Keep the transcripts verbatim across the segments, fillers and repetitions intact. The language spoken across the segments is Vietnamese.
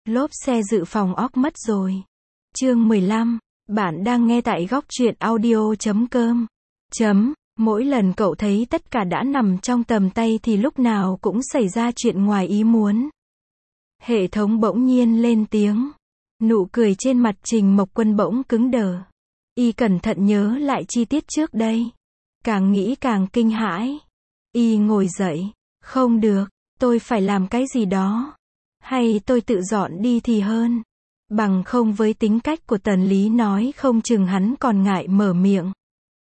Lốp xe dự phòng óc mất rồi. Chương mười lăm, bạn đang nghe tại góc truyện audio chấm com. Chấm, mỗi lần cậu thấy tất cả đã nằm trong tầm tay thì lúc nào cũng xảy ra chuyện ngoài ý muốn. Hệ thống bỗng nhiên lên tiếng. Nụ cười trên mặt Trình Mộc Quân bỗng cứng đờ. Y cẩn thận nhớ lại chi tiết trước đây. Càng nghĩ càng kinh hãi. Y ngồi dậy. Không được, tôi phải làm cái gì đó. Hay tôi tự dọn đi thì hơn. Bằng không với tính cách của Tần Lý nói không chừng hắn còn ngại mở miệng.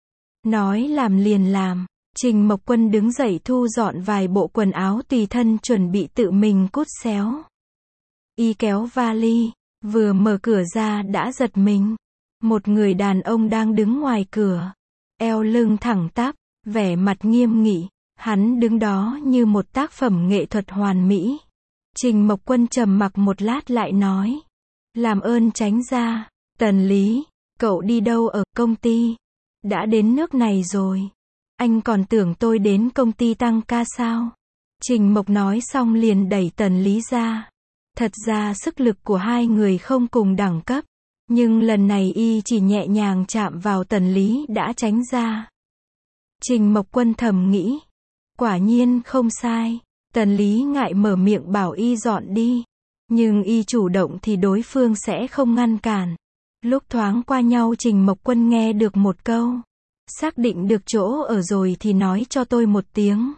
Nói làm liền làm. Trình Mộc Quân đứng dậy thu dọn vài bộ quần áo tùy thân chuẩn bị tự mình cút xéo. Y kéo vali, vừa mở cửa ra đã giật mình. Một người đàn ông đang đứng ngoài cửa. Eo lưng thẳng tắp, vẻ mặt nghiêm nghị. Hắn đứng đó như một tác phẩm nghệ thuật hoàn mỹ. Trình Mộc Quân trầm mặc một lát lại nói. Làm ơn tránh ra. Tần Lý, cậu đi đâu ở công ty? Đã đến nước này rồi. Anh còn tưởng tôi đến công ty tăng ca sao? Trình Mộc nói xong liền đẩy Tần Lý ra. Thật ra sức lực của hai người không cùng đẳng cấp. Nhưng lần này y chỉ nhẹ nhàng chạm vào Tần Lý đã tránh ra. Trình Mộc Quân thầm nghĩ. Quả nhiên không sai. Tần Lý ngại mở miệng bảo y dọn đi. Nhưng y chủ động thì đối phương sẽ không ngăn cản. Lúc thoáng qua nhau Trình Mộc Quân nghe được một câu. Xác định được chỗ ở rồi thì nói cho tôi một tiếng.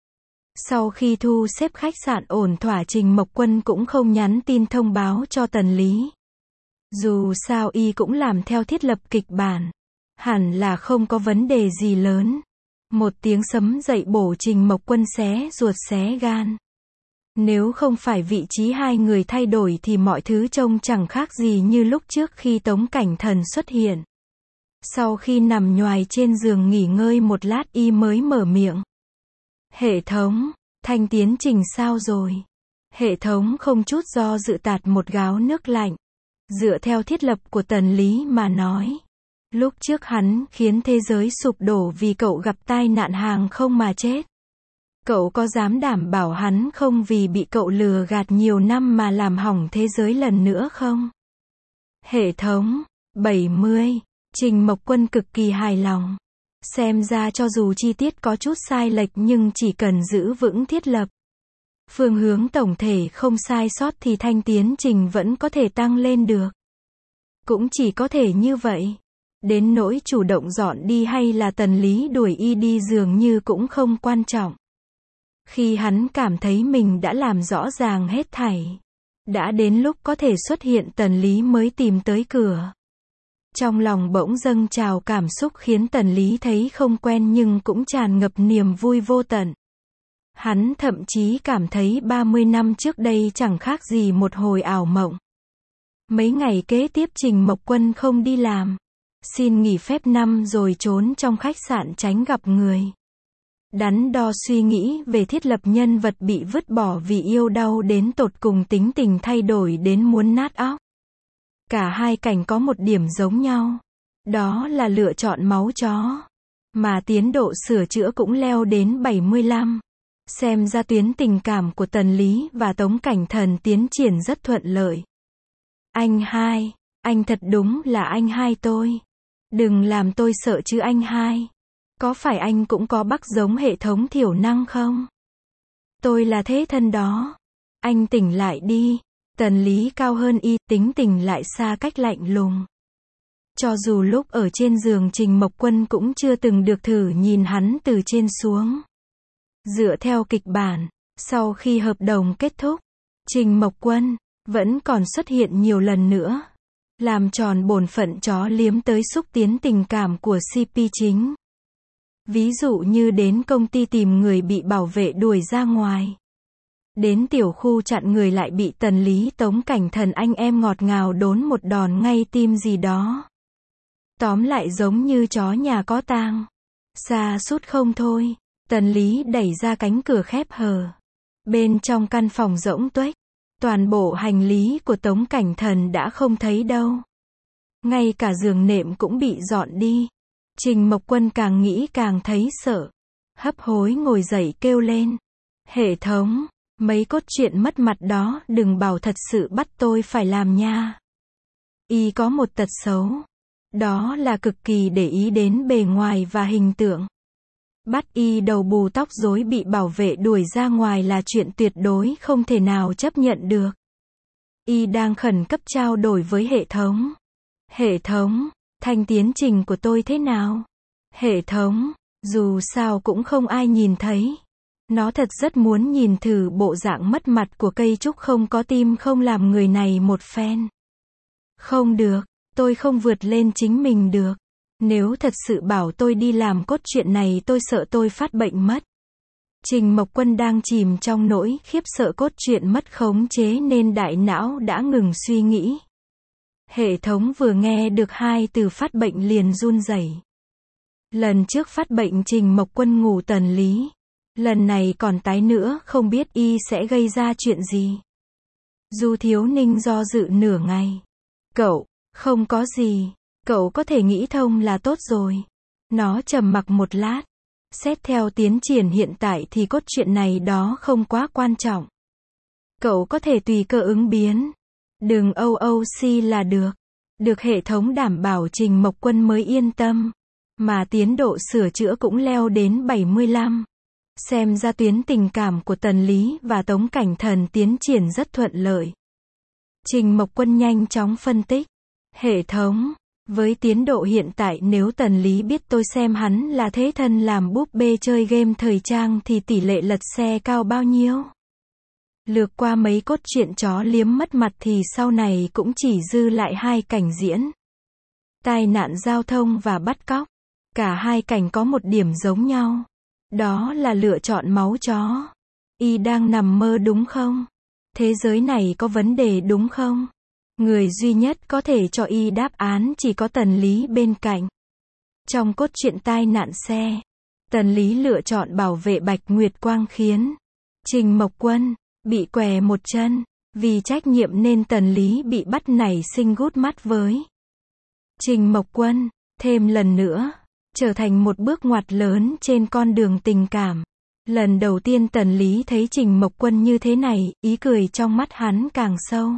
Sau khi thu xếp khách sạn ổn thỏa Trình Mộc Quân cũng không nhắn tin thông báo cho Tần Lý. Dù sao y cũng làm theo thiết lập kịch bản. Hẳn là không có vấn đề gì lớn. Một tiếng sấm dậy bổ Trình Mộc Quân xé ruột xé gan. Nếu không phải vị trí hai người thay đổi thì mọi thứ trông chẳng khác gì như lúc trước khi Tống Cảnh Thần xuất hiện. Sau khi nằm nhoài trên giường nghỉ ngơi một lát y mới mở miệng. Hệ thống, Thanh tiến trình sao rồi? Hệ thống không chút do dự tạt một gáo nước lạnh. Dựa theo thiết lập của Tần Lý mà nói. Lúc trước hắn khiến thế giới sụp đổ vì cậu gặp tai nạn hàng không mà chết. Cậu có dám đảm bảo hắn không vì bị cậu lừa gạt nhiều năm mà làm hỏng thế giới lần nữa không? Hệ thống, bảy mươi. Trình Mộc Quân cực kỳ hài lòng. Xem ra cho dù chi tiết có chút sai lệch nhưng chỉ cần giữ vững thiết lập. Phương hướng tổng thể không sai sót thì thanh tiến trình vẫn có thể tăng lên được. Cũng chỉ có thể như vậy. Đến nỗi chủ động dọn đi hay là Tần Lý đuổi y đi dường như cũng không quan trọng. Khi hắn cảm thấy mình đã làm rõ ràng hết thảy. Đã đến lúc có thể xuất hiện Tần Lý mới tìm tới cửa. Trong lòng bỗng dâng trào cảm xúc khiến Tần Lý thấy không quen nhưng cũng tràn ngập niềm vui vô tận. Hắn thậm chí cảm thấy ba mươi năm trước đây chẳng khác gì một hồi ảo mộng. Mấy ngày kế tiếp Trình Mộc Quân không đi làm. Xin nghỉ phép năm rồi trốn trong khách sạn tránh gặp người. Đắn đo suy nghĩ về thiết lập nhân vật bị vứt bỏ vì yêu đau đến tột cùng tính tình thay đổi đến muốn nát óc. Cả hai cảnh có một điểm giống nhau. Đó là lựa chọn máu chó. Mà tiến độ sửa chữa cũng leo đến bảy mươi lăm. Xem ra tuyến tình cảm của Tần Lý và Tống Cảnh Thần tiến triển rất thuận lợi. Anh hai, anh thật đúng là anh hai tôi. Đừng làm tôi sợ chứ anh hai. Có phải anh cũng có bug giống hệ thống thiểu năng không? Tôi là thế thân đó. Anh tỉnh lại đi. Tần Lý cao hơn y, tính tình lại xa cách lạnh lùng. Cho dù lúc ở trên giường Trình Mộc Quân cũng chưa từng được thử nhìn hắn từ trên xuống. Dựa theo kịch bản, sau khi hợp đồng kết thúc, Trình Mộc Quân vẫn còn xuất hiện nhiều lần nữa. Làm tròn bổn phận chó liếm tới xúc tiến tình cảm của xê pê chính. Ví dụ như đến công ty tìm người bị bảo vệ đuổi ra ngoài. Đến tiểu khu chặn người lại bị Tần Lý Tống Cảnh Thần anh em ngọt ngào đốn một đòn ngay tim gì đó. Tóm lại giống như chó nhà có tang. Xa sút không thôi. Tần Lý đẩy ra cánh cửa khép hờ. Bên trong căn phòng rỗng tuếch. Toàn bộ hành lý của Tống Cảnh Thần đã không thấy đâu. Ngay cả giường nệm cũng bị dọn đi. Trình Mộc Quân càng nghĩ càng thấy sợ. Hấp hối ngồi dậy kêu lên. Hệ thống, Mấy cốt truyện mất mặt đó đừng bảo thật sự bắt tôi phải làm nha. Y có một tật xấu. Đó là cực kỳ để ý đến bề ngoài và hình tượng. Bắt y đầu bù tóc rối bị bảo vệ đuổi ra ngoài là chuyện tuyệt đối không thể nào chấp nhận được. Y đang khẩn cấp trao đổi với hệ thống. Hệ thống, thanh tiến trình của tôi thế nào? Hệ thống, dù sao cũng không ai nhìn thấy. Nó thật rất muốn nhìn thử bộ dạng mất mặt của cây trúc không có tim không làm người này một phen. Không được, tôi không vượt lên chính mình được. Nếu thật sự bảo tôi đi làm cốt truyện này tôi sợ tôi phát bệnh mất. Trình Mộc Quân đang chìm trong nỗi khiếp sợ cốt truyện mất khống chế nên đại não đã ngừng suy nghĩ. Hệ thống vừa nghe được hai từ phát bệnh liền run rẩy. Lần trước phát bệnh Trình Mộc Quân ngủ tần lý. Lần này còn tái nữa không biết y sẽ gây ra chuyện gì. Du Thiếu Ninh do dự nửa ngày. Cậu, không có gì. Cậu có thể nghĩ thông là tốt rồi. Nó trầm mặc một lát. Xét theo tiến triển hiện tại thì cốt truyện này đó không quá quan trọng. Cậu có thể tùy cơ ứng biến. Đừng âu âu si là được. Được hệ thống đảm bảo Trình Mộc Quân mới yên tâm. Mà tiến độ sửa chữa cũng leo đến bảy mươi lăm. Xem ra tuyến tình cảm của Tần Lý và Tống Cảnh Thần tiến triển rất thuận lợi. Trình Mộc Quân nhanh chóng phân tích. Hệ thống, với tiến độ hiện tại nếu Tần Lý biết tôi xem hắn là thế thân làm búp bê chơi game thời trang thì tỷ lệ lật xe cao bao nhiêu? Lược qua mấy cốt truyện chó liếm mất mặt thì sau này cũng chỉ dư lại hai cảnh diễn. Tai nạn giao thông và bắt cóc. Cả hai cảnh có một điểm giống nhau. Đó là lựa chọn máu chó. Y đang nằm mơ đúng không? Thế giới này có vấn đề đúng không? Người duy nhất có thể cho y đáp án chỉ có Tần Lý bên cạnh. Trong cốt truyện tai nạn xe, Tần Lý lựa chọn bảo vệ Bạch Nguyệt Quang khiến Trình Mộc Quân bị què một chân. Vì trách nhiệm nên Tần Lý bị bắt nảy sinh gút mắt với Trình Mộc Quân. Thêm lần nữa, trở thành một bước ngoặt lớn trên con đường tình cảm. Lần đầu tiên Tần Lý thấy Trình Mộc Quân như thế này, ý cười trong mắt hắn càng sâu.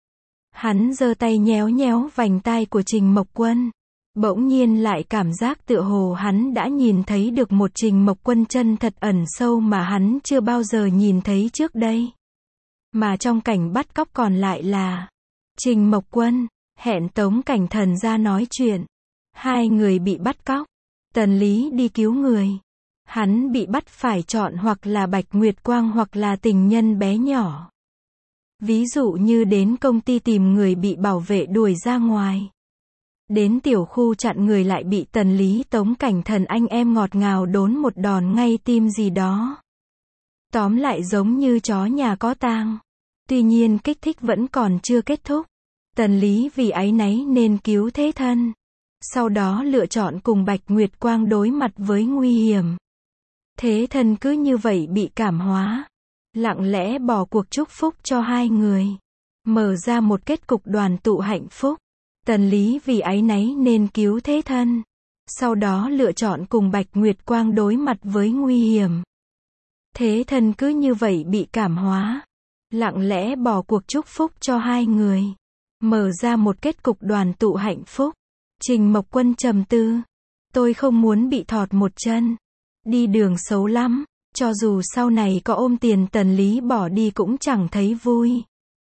Hắn giơ tay nhéo nhéo vành tai của Trình Mộc Quân. Bỗng nhiên lại cảm giác tựa hồ hắn đã nhìn thấy được một Trình Mộc Quân chân thật ẩn sâu mà hắn chưa bao giờ nhìn thấy trước đây. Mà trong cảnh bắt cóc còn lại là Trình Mộc Quân hẹn Tống Cảnh Thần ra nói chuyện. Hai người bị bắt cóc. Tần Lý đi cứu người. Hắn bị bắt phải chọn hoặc là Bạch Nguyệt Quang hoặc là tình nhân bé nhỏ. Ví dụ như đến công ty tìm người bị bảo vệ đuổi ra ngoài. Đến tiểu khu chặn người lại bị Tần Lý Tống Cảnh Thần anh em ngọt ngào đốn một đòn ngay tim gì đó. Tóm lại giống như chó nhà có tang. Tuy nhiên kích thích vẫn còn chưa kết thúc. Tần Lý vì áy náy nên cứu thế thân. Sau đó lựa chọn cùng Bạch Nguyệt Quang đối mặt với nguy hiểm. Thế thân cứ như vậy bị cảm hóa. Lặng lẽ bỏ cuộc chúc phúc cho hai người. Mở ra một kết cục đoàn tụ hạnh phúc. Tần Lý vì áy náy nên cứu thế thân. Sau đó lựa chọn cùng Bạch Nguyệt Quang đối mặt với nguy hiểm. Thế thân cứ như vậy bị cảm hóa. Lặng lẽ bỏ cuộc chúc phúc cho hai người. Mở ra một kết cục đoàn tụ hạnh phúc. Trình Mộc Quân trầm tư. Tôi không muốn bị thọt một chân. Đi đường xấu lắm. Cho dù sau này có ôm tiền Tần Lý bỏ đi cũng chẳng thấy vui.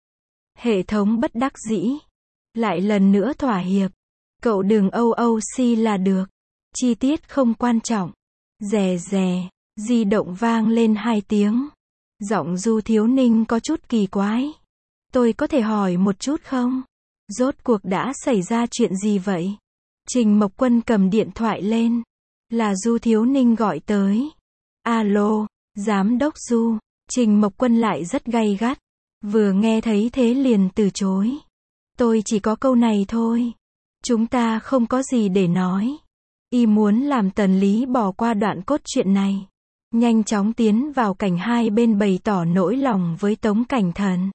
Hệ thống bất đắc dĩ. Lại lần nữa thỏa hiệp. Cậu đừng âu âu si là được. Chi tiết không quan trọng. Rè rè. Di động vang lên hai tiếng. Giọng Du Thiếu Ninh có chút kỳ quái. Tôi có thể hỏi một chút không? Rốt cuộc đã xảy ra chuyện gì vậy? Trình Mộc Quân cầm điện thoại lên. Là Du Thiếu Ninh gọi tới. Alo, Giám đốc Du. Trình Mộc Quân lại rất gay gắt. Vừa nghe thấy thế liền từ chối. Tôi chỉ có câu này thôi. Chúng ta không có gì để nói. Y muốn làm Tần Lý bỏ qua đoạn cốt truyện này. Nhanh chóng tiến vào cảnh hai bên bày tỏ nỗi lòng với Tống Cảnh Thần.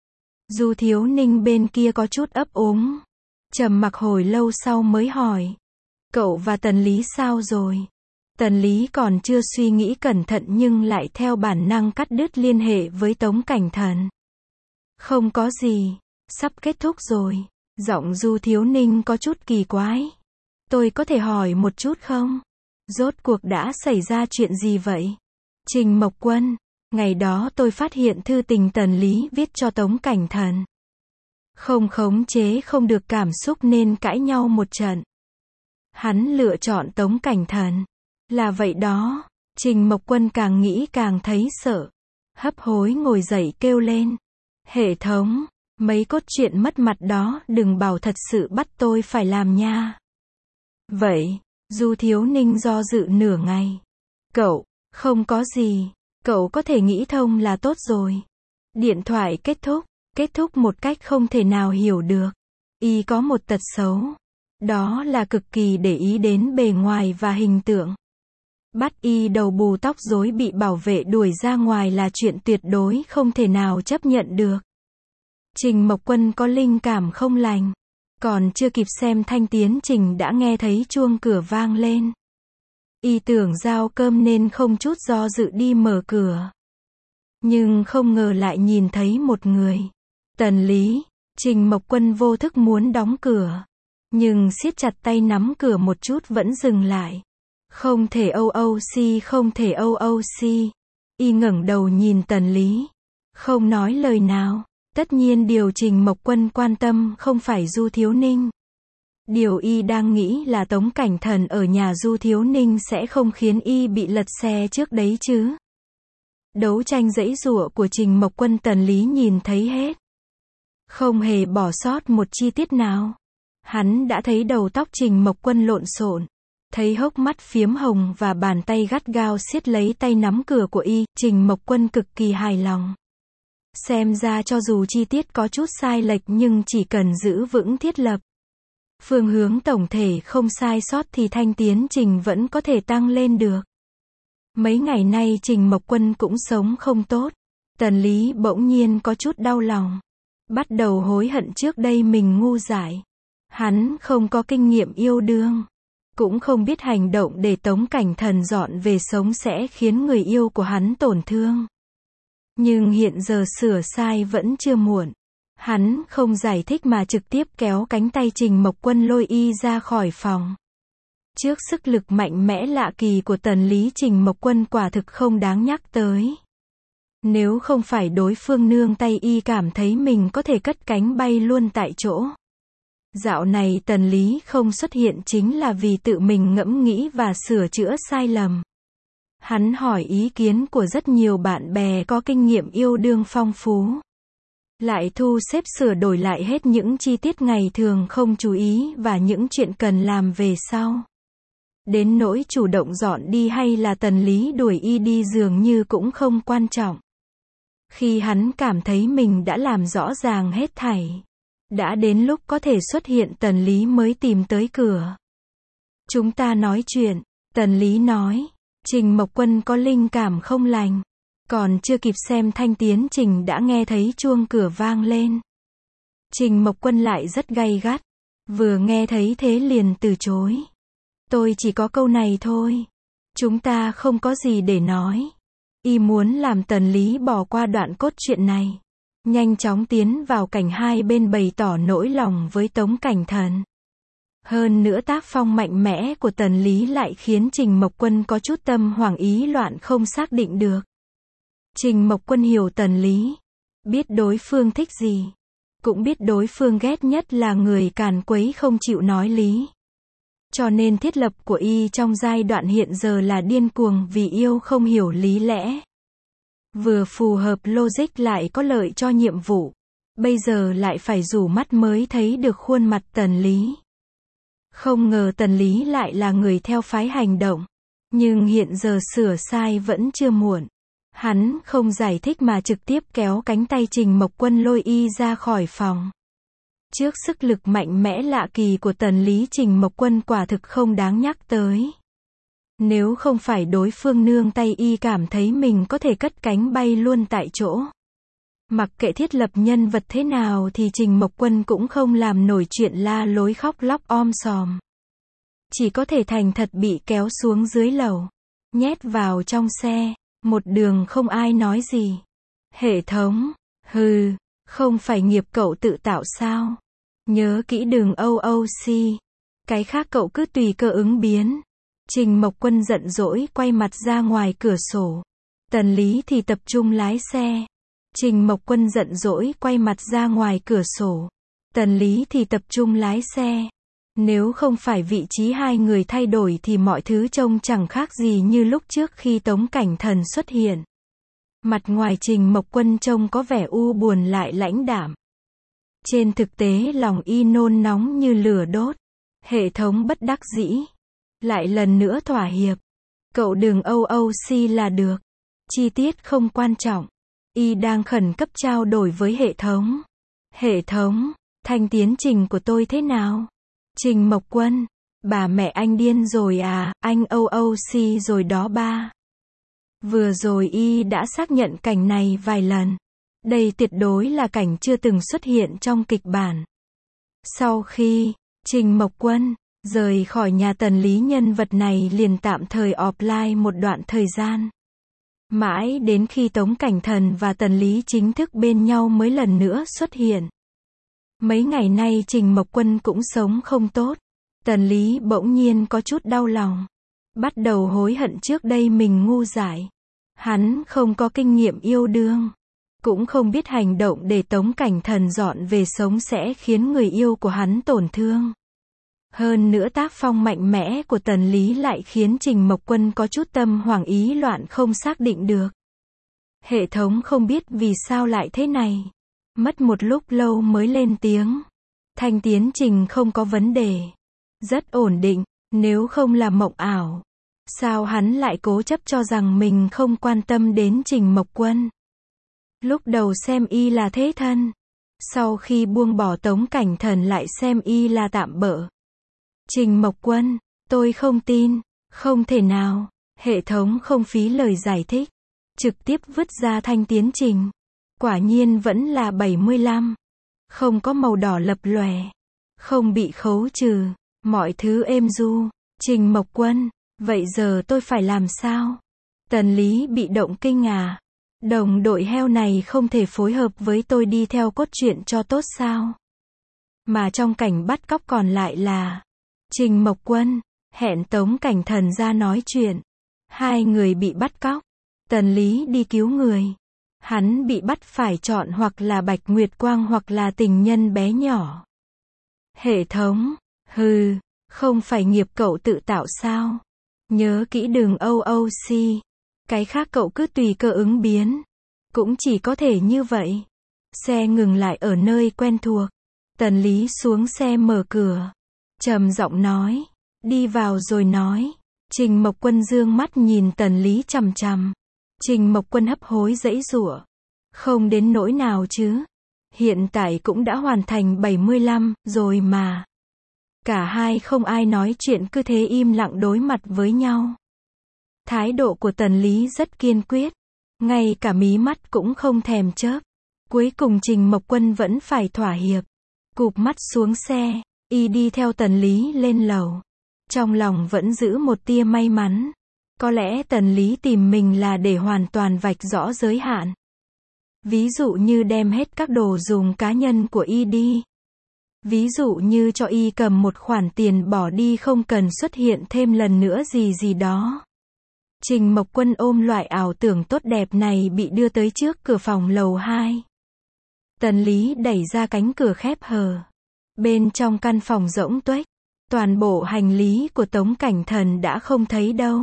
Du Thiếu Ninh bên kia có chút ấp úng. Trầm mặc hồi lâu sau mới hỏi. Cậu và Tần Lý sao rồi? Tần Lý còn chưa suy nghĩ cẩn thận nhưng lại theo bản năng cắt đứt liên hệ với Tống Cảnh Thần. Không có gì, sắp kết thúc rồi. Giọng Du Thiếu Ninh có chút kỳ quái. Tôi có thể hỏi một chút không? Rốt cuộc đã xảy ra chuyện gì vậy? Trình Mộc Quân, ngày đó tôi phát hiện thư tình Tần Lý viết cho Tống Cảnh Thần. Không khống chế không được cảm xúc nên cãi nhau một trận. Hắn lựa chọn Tống Cảnh Thần. Là vậy đó. Trình Mộc Quân càng nghĩ càng thấy sợ. Hấp hối ngồi dậy kêu lên. Hệ thống, mấy cốt truyện mất mặt đó đừng bảo thật sự bắt tôi phải làm nha. Vậy, Du Thiếu Ninh do dự nửa ngày. Cậu, không có gì. Cậu có thể nghĩ thông là tốt rồi. Điện thoại kết thúc. Kết thúc một cách không thể nào hiểu được. Y có một tật xấu. Đó là cực kỳ để ý đến bề ngoài và hình tượng. Bắt Y đầu bù tóc rối bị bảo vệ đuổi ra ngoài là chuyện tuyệt đối không thể nào chấp nhận được. Trình Mộc Quân có linh cảm không lành. Còn chưa kịp xem thanh tiến trình đã nghe thấy chuông cửa vang lên. Y tưởng giao cơm nên không chút do dự đi mở cửa. Nhưng không ngờ lại nhìn thấy một người. Tần Lý. Trình Mộc Quân vô thức muốn đóng cửa. Nhưng siết chặt tay nắm cửa một chút vẫn dừng lại. Không thể âu âu si, không thể âu âu si. Y ngẩng đầu nhìn Tần Lý. Không nói lời nào. Tất nhiên điều Trình Mộc Quân quan tâm không phải Du Thiếu Ninh. Điều Y đang nghĩ là Tống Cảnh Thần ở nhà Du Thiếu Ninh sẽ không khiến Y bị lật xe trước đấy chứ. Đấu tranh giãy giụa của Trình Mộc Quân Tần Lý nhìn thấy hết. Không hề bỏ sót một chi tiết nào. Hắn đã thấy đầu tóc Trình Mộc Quân lộn xộn. Thấy hốc mắt phiếm hồng và bàn tay gắt gao siết lấy tay nắm cửa của Y. Trình Mộc Quân cực kỳ hài lòng. Xem ra cho dù chi tiết có chút sai lệch nhưng chỉ cần giữ vững thiết lập. Phương hướng tổng thể không sai sót thì thanh tiến trình vẫn có thể tăng lên được. Mấy ngày nay Trình Mộc Quân cũng sống không tốt. Tần Lý bỗng nhiên có chút đau lòng. Bắt đầu hối hận trước đây mình ngu dại. Hắn không có kinh nghiệm yêu đương. Cũng không biết hành động để Tống Cảnh Thần dọn về sống sẽ khiến người yêu của hắn tổn thương. Nhưng hiện giờ sửa sai vẫn chưa muộn. Hắn không giải thích mà trực tiếp kéo cánh tay Trình Mộc Quân lôi Y ra khỏi phòng. Trước sức lực mạnh mẽ lạ kỳ của Tần Lý, Trình Mộc Quân quả thực không đáng nhắc tới. Nếu không phải đối phương nương tay Y cảm thấy mình có thể cất cánh bay luôn tại chỗ. Dạo này Tần Lý không xuất hiện chính là vì tự mình ngẫm nghĩ và sửa chữa sai lầm. Hắn hỏi ý kiến của rất nhiều bạn bè có kinh nghiệm yêu đương phong phú. Lại thu xếp sửa đổi lại hết những chi tiết ngày thường không chú ý và những chuyện cần làm về sau. Đến nỗi chủ động dọn đi hay là Tần Lý đuổi Y đi dường như cũng không quan trọng. Khi hắn cảm thấy mình đã làm rõ ràng hết thảy. Đã đến lúc có thể xuất hiện Tần Lý mới tìm tới cửa. Chúng ta nói chuyện, Tần Lý nói. Trình Mộc Quân có linh cảm không lành. Còn chưa kịp xem thanh tiến trình đã nghe thấy chuông cửa vang lên. Trình Mộc Quân lại rất gay gắt. Vừa nghe thấy thế liền từ chối. Tôi chỉ có câu này thôi. Chúng ta không có gì để nói. Y muốn làm Tần Lý bỏ qua đoạn cốt truyện này. Nhanh chóng tiến vào cảnh hai bên bày tỏ nỗi lòng với Tống Cảnh Thần. Hơn nữa tác phong mạnh mẽ của Tần Lý lại khiến Trình Mộc Quân có chút tâm hoảng ý loạn không xác định được. Trình Mộc Quân hiểu Tần Lý. Biết đối phương thích gì. Cũng biết đối phương ghét nhất là người càn quấy không chịu nói lý. Cho nên thiết lập của Y trong giai đoạn hiện giờ là điên cuồng vì yêu không hiểu lý lẽ. Vừa phù hợp logic lại có lợi cho nhiệm vụ. Bây giờ lại phải rủ mắt mới thấy được khuôn mặt Tần Lý. Không ngờ Tần Lý lại là người theo phái hành động. Nhưng hiện giờ sửa sai vẫn chưa muộn. Hắn không giải thích mà trực tiếp kéo cánh tay Trình Mộc Quân lôi Y ra khỏi phòng. Trước sức lực mạnh mẽ lạ kỳ của Tần Lý, Trình Mộc Quân quả thực không đáng nhắc tới. Nếu không phải đối phương nương tay Y cảm thấy mình có thể cất cánh bay luôn tại chỗ. Mặc kệ thiết lập nhân vật thế nào thì Trình Mộc Quân cũng không làm nổi chuyện la lối khóc lóc om sòm. chỉ có thể thành thật bị kéo xuống dưới lầu, nhét vào trong xe, một đường không ai nói gì. Hệ thống, hừ, không phải nghiệp cậu tự tạo sao? Nhớ kỹ đường o o xê, cái khác cậu cứ tùy cơ ứng biến. Trình Mộc Quân giận dỗi quay mặt ra ngoài cửa sổ. Tần Lý thì tập trung lái xe. Trình Mộc Quân giận dỗi quay mặt ra ngoài cửa sổ. Tần Lý thì tập trung lái xe. Nếu không phải vị trí hai người thay đổi thì mọi thứ trông chẳng khác gì như lúc trước khi Tống Cảnh Thần xuất hiện. Mặt ngoài Trình Mộc Quân trông có vẻ u buồn lại lãnh đạm. Trên thực tế lòng y nôn nóng như lửa đốt. Hệ thống bất đắc dĩ. Lại lần nữa thỏa hiệp. Cậu đường o o xê là được. Chi tiết không quan trọng. Y đang khẩn cấp trao đổi với hệ thống. Hệ thống, thanh tiến trình của tôi thế nào? Trình Mộc Quân, bà mẹ anh điên rồi à, anh o o xê rồi đó ba. Vừa rồi Y đã xác nhận cảnh này vài lần. Đây tuyệt đối là cảnh chưa từng xuất hiện trong kịch bản. Sau khi Trình Mộc Quân rời khỏi nhà Tần Lý, nhân vật này liền tạm thời offline một đoạn thời gian. Mãi đến khi Tống Cảnh Thần và Tần Lý chính thức bên nhau mới lần nữa xuất hiện. Mấy ngày nay Trình Mộc Quân cũng sống không tốt. Tần Lý bỗng nhiên có chút đau lòng. Bắt đầu hối hận trước đây mình ngu dại. Hắn không có kinh nghiệm yêu đương. Cũng không biết hành động để Tống Cảnh Thần dọn về sống sẽ khiến người yêu của hắn tổn thương. Hơn nữa tác phong mạnh mẽ của Tần Lý lại khiến Trình Mộc Quân có chút tâm hoảng ý loạn không xác định được. Hệ thống không biết vì sao lại thế này. Mất một lúc lâu mới lên tiếng. Thanh tiến trình không có vấn đề. Rất ổn định, nếu không là mộng ảo. Sao hắn lại cố chấp cho rằng mình không quan tâm đến Trình Mộc Quân? Lúc đầu xem Y là thế thân. Sau khi buông bỏ Tống Cảnh Thần lại xem Y là tạm bợ. Trình Mộc Quân, tôi không tin, không thể nào. Hệ thống không phí lời giải thích. Trực tiếp vứt ra thanh tiến trình. Quả nhiên vẫn là bảy mươi lăm. Không có màu đỏ lập lòe. Không bị khấu trừ. Mọi thứ êm du. Trình Mộc Quân, vậy giờ tôi phải làm sao? Tần Lý bị động kinh à? Đồng đội heo này không thể phối hợp với tôi đi theo cốt truyện cho tốt sao? Mà trong cảnh bắt cóc còn lại là Trình Mộc Quân, hẹn Tống Cảnh Thần ra nói chuyện. Hai người bị bắt cóc. Tần Lý đi cứu người. Hắn bị bắt phải chọn hoặc là Bạch Nguyệt Quang hoặc là tình nhân bé nhỏ. Hệ thống, hừ, không phải nghiệp cậu tự tạo sao? Nhớ kỹ đường o o xê. Cái khác cậu cứ tùy cơ ứng biến. Cũng chỉ có thể như vậy. Xe ngừng lại ở nơi quen thuộc. Tần Lý xuống xe mở cửa. Trầm giọng nói. Đi vào rồi nói. Trình Mộc Quân dương mắt nhìn Tần Lý chằm chằm. Trình Mộc Quân hấp hối giãy giụa. Không đến nỗi nào chứ. Hiện tại cũng đã hoàn thành bảy mươi lăm rồi mà. Cả hai không ai nói chuyện cứ thế im lặng đối mặt với nhau. Thái độ của Tần Lý rất kiên quyết. Ngay cả mí mắt cũng không thèm chớp. Cuối cùng Trình Mộc Quân vẫn phải thỏa hiệp. Cụp mắt xuống xe. Y đi theo Tần Lý lên lầu. Trong lòng vẫn giữ một tia may mắn. Có lẽ Tần Lý tìm mình là để hoàn toàn vạch rõ giới hạn. Ví dụ như đem hết các đồ dùng cá nhân của Y đi. Ví dụ như cho Y cầm một khoản tiền bỏ đi không cần xuất hiện thêm lần nữa gì gì đó. Trình Mộc Quân ôm loại ảo tưởng tốt đẹp này bị đưa tới trước cửa phòng lầu hai. Tần Lý đẩy ra cánh cửa khép hờ. Bên trong căn phòng rỗng tuếch. Toàn bộ hành lý của Tống Cảnh Thần đã không thấy đâu.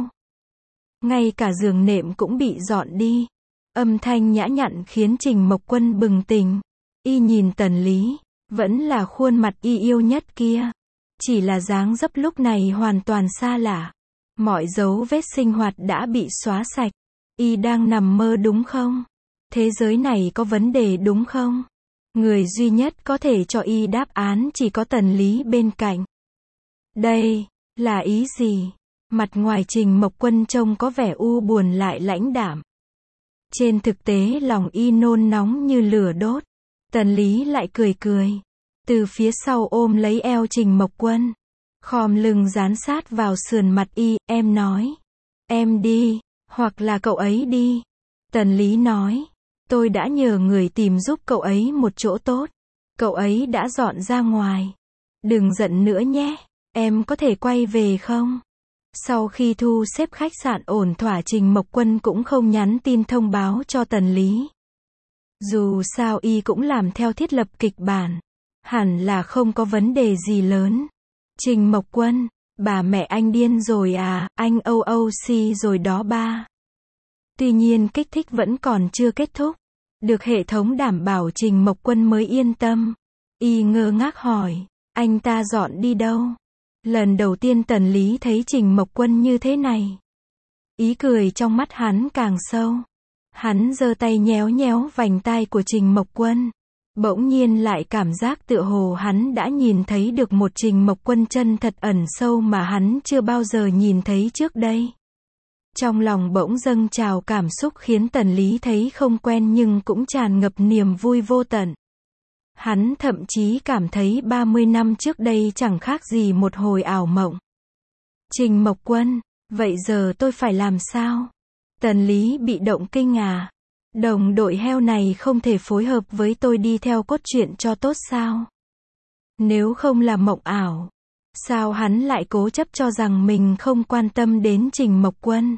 Ngay cả giường nệm cũng bị dọn đi. Âm thanh nhã nhặn khiến Trình Mộc Quân bừng tỉnh. Y nhìn Tần Lý. Vẫn là khuôn mặt Y yêu nhất kia. Chỉ là dáng dấp lúc này hoàn toàn xa lạ. Mọi dấu vết sinh hoạt đã bị xóa sạch. Y đang nằm mơ đúng không? Thế giới này có vấn đề đúng không? Người duy nhất có thể cho Y đáp án chỉ có Tần Lý bên cạnh. Đây là ý gì? Mặt ngoài Trình Mộc Quân trông có vẻ u buồn lại lãnh đạm. Trên thực tế lòng Y nôn nóng như lửa đốt. Tần Lý lại cười cười. Từ phía sau ôm lấy eo Trình Mộc Quân. khom lưng dán sát vào sườn mặt y, em nói. Em đi, hoặc là cậu ấy đi. Tần Lý nói. Tôi đã nhờ người tìm giúp cậu ấy một chỗ tốt. Cậu ấy đã dọn ra ngoài. Đừng giận nữa nhé. Em có thể quay về không? Sau khi thu xếp khách sạn ổn thỏa, Trình Mộc Quân cũng không nhắn tin thông báo cho Tần Lý. Dù sao y cũng làm theo thiết lập kịch bản. Hẳn là không có vấn đề gì lớn. Trình Mộc Quân, bà mẹ anh điên rồi à, anh o o xê rồi đó ba. Tuy nhiên kích thích vẫn còn chưa kết thúc. Được hệ thống đảm bảo Trình Mộc Quân mới yên tâm. Y ngơ ngác hỏi, anh ta dọn đi đâu? Lần đầu tiên Tần Lý thấy Trình Mộc Quân như thế này. Ý cười trong mắt hắn càng sâu. Hắn giơ tay nhéo nhéo vành tai của Trình Mộc Quân. Bỗng nhiên lại cảm giác tựa hồ hắn đã nhìn thấy được một Trình Mộc Quân chân thật ẩn sâu mà hắn chưa bao giờ nhìn thấy trước đây. Trong lòng bỗng dâng trào cảm xúc khiến Tần Lý thấy không quen nhưng cũng tràn ngập niềm vui vô tận. Hắn thậm chí cảm thấy ba mươi năm trước đây chẳng khác gì một hồi ảo mộng. Trình Mộc Quân, vậy giờ tôi phải làm sao? Tần Lý bị động kinh à? Đồng đội heo này không thể phối hợp với tôi đi theo cốt truyện cho tốt sao? Nếu không là mộng ảo, sao hắn lại cố chấp cho rằng mình không quan tâm đến Trình Mộc Quân?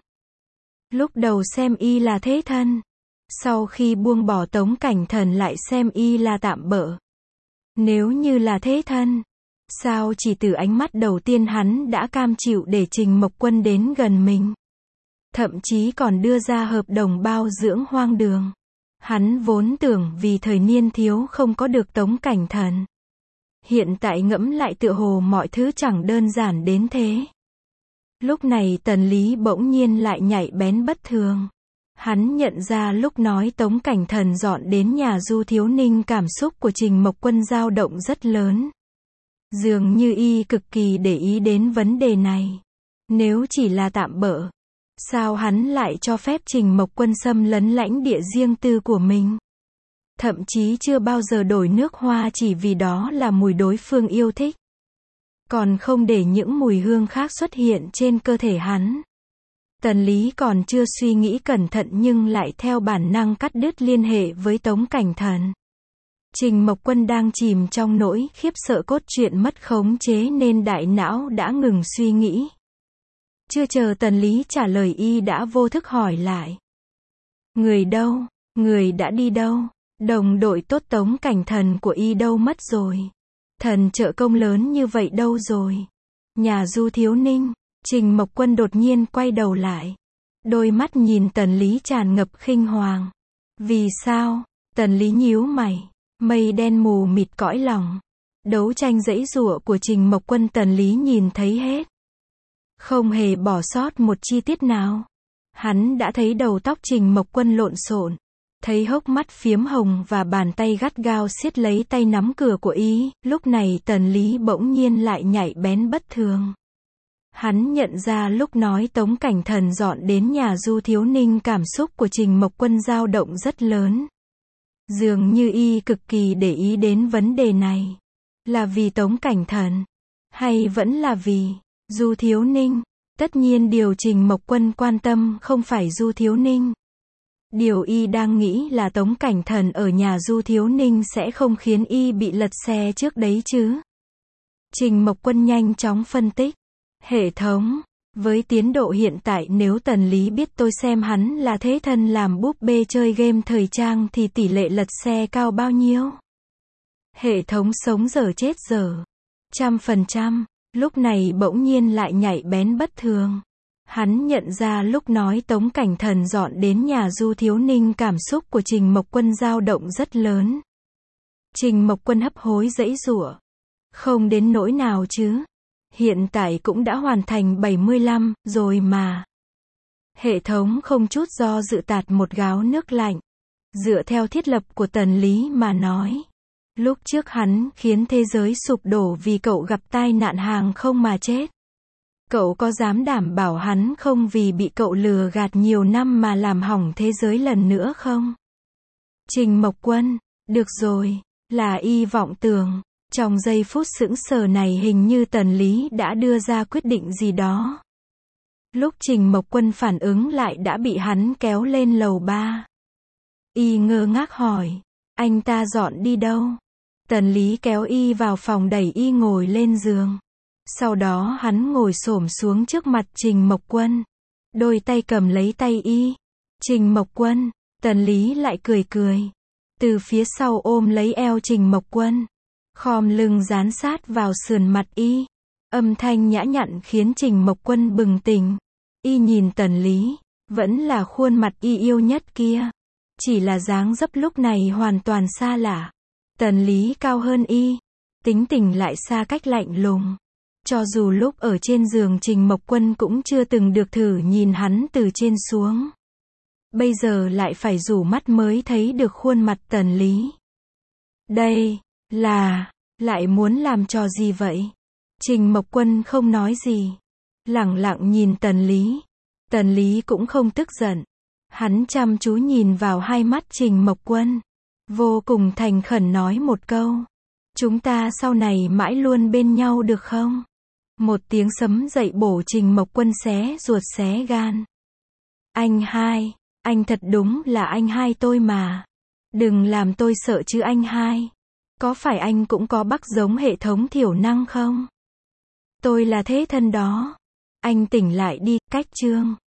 Lúc đầu xem y là thế thân, sau khi buông bỏ Tống Cảnh Thần lại xem y là tạm bợ. Nếu như là thế thân, sao chỉ từ ánh mắt đầu tiên hắn đã cam chịu để Trình Mộc Quân đến gần mình? Thậm chí còn đưa ra hợp đồng bao dưỡng hoang đường. Hắn vốn tưởng vì thời niên thiếu không có được Tống Cảnh Thần. Hiện tại ngẫm lại tựa hồ mọi thứ chẳng đơn giản đến thế. Lúc này Tần Lý bỗng nhiên lại nhạy bén bất thường. Hắn nhận ra lúc nói Tống Cảnh Thần dọn đến nhà Du Thiếu Ninh, cảm xúc của Trình Mộc Quân dao động rất lớn. Dường như y cực kỳ để ý đến vấn đề này. Nếu chỉ là tạm bợ, sao hắn lại cho phép Trình Mộc Quân xâm lấn lãnh địa riêng tư của mình? Thậm chí chưa bao giờ đổi nước hoa chỉ vì đó là mùi đối phương yêu thích. Còn không để những mùi hương khác xuất hiện trên cơ thể hắn. Tần Lý còn chưa suy nghĩ cẩn thận nhưng lại theo bản năng cắt đứt liên hệ với Tống Cảnh Thần. Trình Mộc Quân đang chìm trong nỗi khiếp sợ cốt truyện mất khống chế nên đại não đã ngừng suy nghĩ. Chưa chờ Tần Lý trả lời y đã vô thức hỏi lại. Người đâu? Người đã đi đâu? Đồng đội tốt Tống Cảnh Thần của y đâu mất rồi? Thần trợ công lớn như vậy đâu rồi? Nhà Du Thiếu Ninh. Trình Mộc Quân đột nhiên quay đầu lại. Đôi mắt nhìn Tần Lý tràn ngập khinh hoàng. Vì sao? Tần Lý nhíu mày. Mây đen mù mịt cõi lòng. Đấu tranh giãy giụa của Trình Mộc Quân Tần Lý nhìn thấy hết. Không hề bỏ sót một chi tiết nào. Hắn đã thấy đầu tóc Trình Mộc Quân lộn xộn. Thấy hốc mắt phiếm hồng và bàn tay gắt gao siết lấy tay nắm cửa của y. Lúc này Tần Lý bỗng nhiên lại nhạy bén bất thường. Hắn nhận ra lúc nói Tống Cảnh Thần dọn đến nhà Du Thiếu Ninh, cảm xúc của Trình Mộc Quân dao động rất lớn. Dường như y cực kỳ để ý đến vấn đề này. Là vì Tống Cảnh Thần? Hay vẫn là vì Du Thiếu Ninh? Tất nhiên điều Trình Mộc Quân quan tâm không phải Du Thiếu Ninh. Điều y đang nghĩ là Tống Cảnh Thần ở nhà Du Thiếu Ninh sẽ không khiến y bị lật xe trước đấy chứ. Trình Mộc Quân nhanh chóng phân tích. Hệ thống, với tiến độ hiện tại nếu Tần Lý biết tôi xem hắn là thế thân làm búp bê chơi game thời trang thì tỷ lệ lật xe cao bao nhiêu? Hệ thống sống dở chết dở. Trăm phần trăm. Lúc này bỗng nhiên lại nhạy bén bất thường. Hắn nhận ra lúc nói Tống Cảnh Thần dọn đến nhà Du Thiếu Ninh, cảm xúc của Trình Mộc Quân dao động rất lớn. Trình Mộc Quân hấp hối giãy giụa. Không đến nỗi nào chứ. Hiện tại cũng đã hoàn thành bảy mươi lăm rồi mà. Hệ thống không chút do dự tạt một gáo nước lạnh. Dựa theo thiết lập của Tần Lý mà nói. Lúc trước hắn khiến thế giới sụp đổ vì cậu gặp tai nạn hàng không mà chết. Cậu có dám đảm bảo hắn không vì bị cậu lừa gạt nhiều năm mà làm hỏng thế giới lần nữa không? Trình Mộc Quân, được rồi, là y vọng tưởng. Trong giây phút sững sờ này hình như Tần Lý đã đưa ra quyết định gì đó. Lúc Trình Mộc Quân phản ứng lại đã bị hắn kéo lên lầu ba. Y ngơ ngác hỏi, anh ta dọn đi đâu? Tần Lý kéo Y vào phòng đẩy Y ngồi lên giường. Sau đó hắn ngồi xổm xuống trước mặt Trình Mộc Quân. Đôi tay cầm lấy tay Y. Trình Mộc Quân, Tần Lý lại cười cười. Từ phía sau ôm lấy eo Trình Mộc Quân. Khom lưng dán sát vào sườn mặt Y. Âm thanh nhã nhặn khiến Trình Mộc Quân bừng tỉnh. Y nhìn Tần Lý, vẫn là khuôn mặt Y yêu nhất kia. Chỉ là dáng dấp lúc này hoàn toàn xa lạ. Tần Lý cao hơn Y, tính tình lại xa cách lạnh lùng. Cho dù lúc ở trên giường Trình Mộc Quân cũng chưa từng được thử nhìn hắn từ trên xuống. Bây giờ lại phải rủ mắt mới thấy được khuôn mặt Tần Lý. Đây, là, lại muốn làm trò gì vậy? Trình Mộc Quân không nói gì. Lẳng lặng nhìn Tần Lý. Tần Lý cũng không tức giận. Hắn chăm chú nhìn vào hai mắt Trình Mộc Quân. Vô cùng thành khẩn nói một câu. Chúng ta sau này mãi luôn bên nhau được không? Một tiếng sấm dậy bổ Trình Mộc Quân xé ruột xé gan. Anh hai, anh thật đúng là anh hai tôi mà. Đừng làm tôi sợ chứ anh hai. Có phải anh cũng có bắc giống hệ thống thiểu năng không? Tôi là thế thân đó. Anh tỉnh lại đi, cách chương.